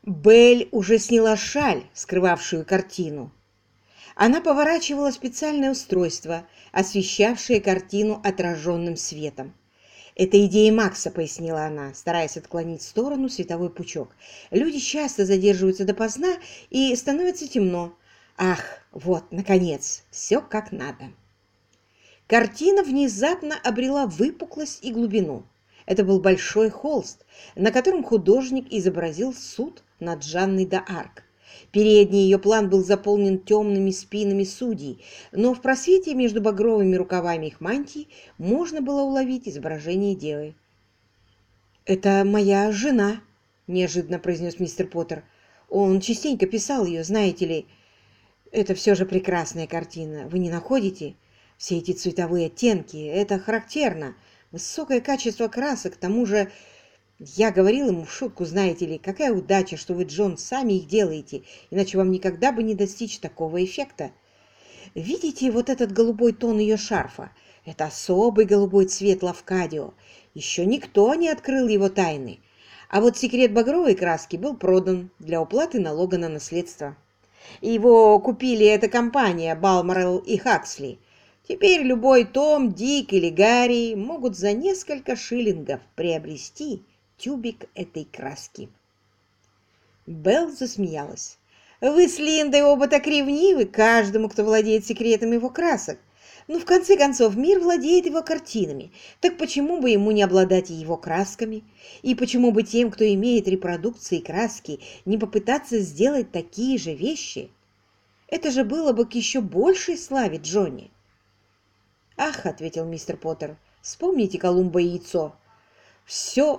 Белль уже сняла шаль, скрывавшую картину. Она поворачивала специальное устройство, освещавшее картину отраженным светом. «Это идея Макса», — пояснила она, стараясь отклонить в сторону световой пучок. «Люди часто задерживаются допоздна, и становится темно. Ах, вот, наконец, все как надо». Картина внезапно обрела выпуклость и глубину. Это был большой холст, на котором художник изобразил суд над Жанной д'Арк. Передний ее план был заполнен темными спинами судей, но в просвете между багровыми рукавами их мантий можно было уловить изображение девы. «Это моя жена», — неожиданно произнес мистер Поттер. «Он частенько писал ее, знаете ли. Это все же прекрасная картина, вы не находите? Все эти цветовые оттенки, это характерно. Высокое качество красок, к тому же, я говорил ему в шутку, знаете ли, какая удача, что вы, Джон, сами их делаете, иначе вам никогда бы не достичь такого эффекта. Видите вот этот голубой тон ее шарфа? Это особый голубой цвет лавкадио. Еще никто не открыл его тайны. А вот секрет багровой краски был продан для уплаты налога на наследство. Его купили эта компания Балморал и Хаксли. Теперь любой Том, Дик или Гарри могут за несколько шиллингов приобрести тюбик этой краски. Белл засмеялась. «Вы с Линдой оба так ревнивы каждому, кто владеет секретом его красок. Ну, в конце концов, мир владеет его картинами. Так почему бы ему не обладать и его красками? И почему бы тем, кто имеет репродукции краски, не попытаться сделать такие же вещи? Это же было бы к еще большей славе Джонни». «Ах», — ответил мистер Поттер, — «вспомните Колумба и яйцо. Все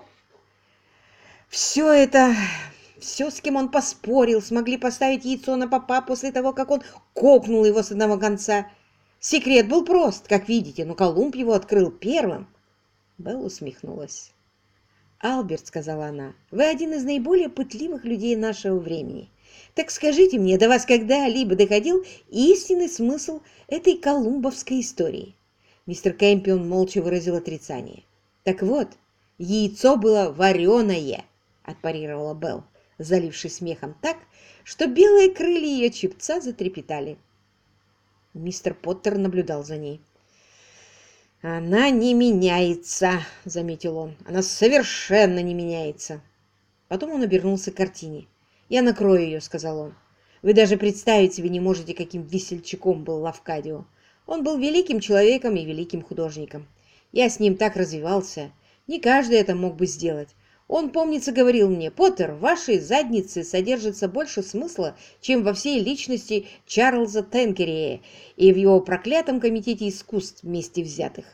это, все, с кем он поспорил, смогли поставить яйцо на попа после того, как он кокнул его с одного конца. Секрет был прост, как видите, но Колумб его открыл первым». Белла усмехнулась. «Алберт», — сказала она, — «вы один из наиболее пытливых людей нашего времени. Так скажите мне, до вас когда-либо доходил истинный смысл этой колумбовской истории?» Мистер Кэмпион молча выразил отрицание. «Так вот, яйцо было вареное», — отпарировала Белл, залившись смехом так, что белые крылья ее чепца затрепетали. Мистер Поттер наблюдал за ней. «Она не меняется», — заметил он. «Она совершенно не меняется». Потом он обернулся к картине. «Я накрою ее», — сказал он. «Вы даже представить себе не можете, каким весельчаком был Лавкадио. Он был великим человеком и великим художником. Я с ним так развивался. Не каждый это мог бы сделать. Он, помнится, говорил мне: «Поттер, в вашей заднице содержится больше смысла, чем во всей личности Чарльза Тенкерея и в его проклятом комитете искусств вместе взятых».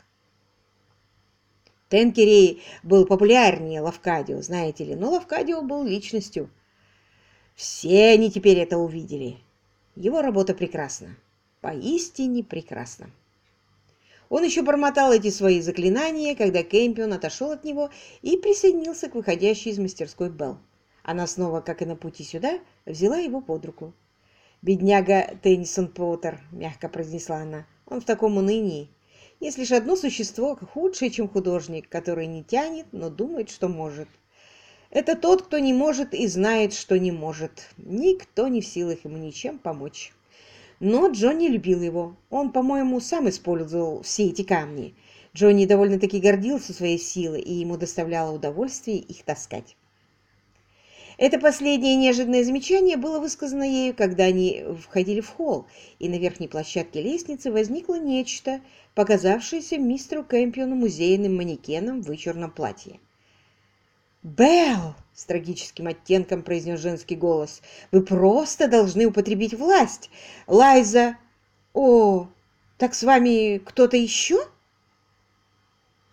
Тенкерей был популярнее Лавкадио, знаете ли, но Лавкадио был личностью. Все они теперь это увидели. Его работа прекрасна. Поистине прекрасно. Он еще бормотал эти свои заклинания, когда Кэмпион отошел от него и присоединился к выходящей из мастерской Белл. Она снова, как и на пути сюда, взяла его под руку. «Бедняга Теннисон Поттер», — мягко произнесла она, — «он в таком унынии. Есть лишь одно существо, худшее, чем художник, который не тянет, но думает, что может. Это тот, кто не может и знает, что не может. Никто не в силах ему ничем помочь». Но Джонни любил его. Он, по-моему, сам использовал все эти камни. Джонни довольно-таки гордился своей силой, и ему доставляло удовольствие их таскать. Это последнее неожиданное замечание было высказано ею, когда они входили в холл, и на верхней площадке лестницы возникло нечто, показавшееся мистеру Кэмпиону музейным манекеном в вычурном платье. «Белл!» — с трагическим оттенком произнес женский голос. «Вы просто должны употребить власть! Лайза! О, так с вами кто-то еще?»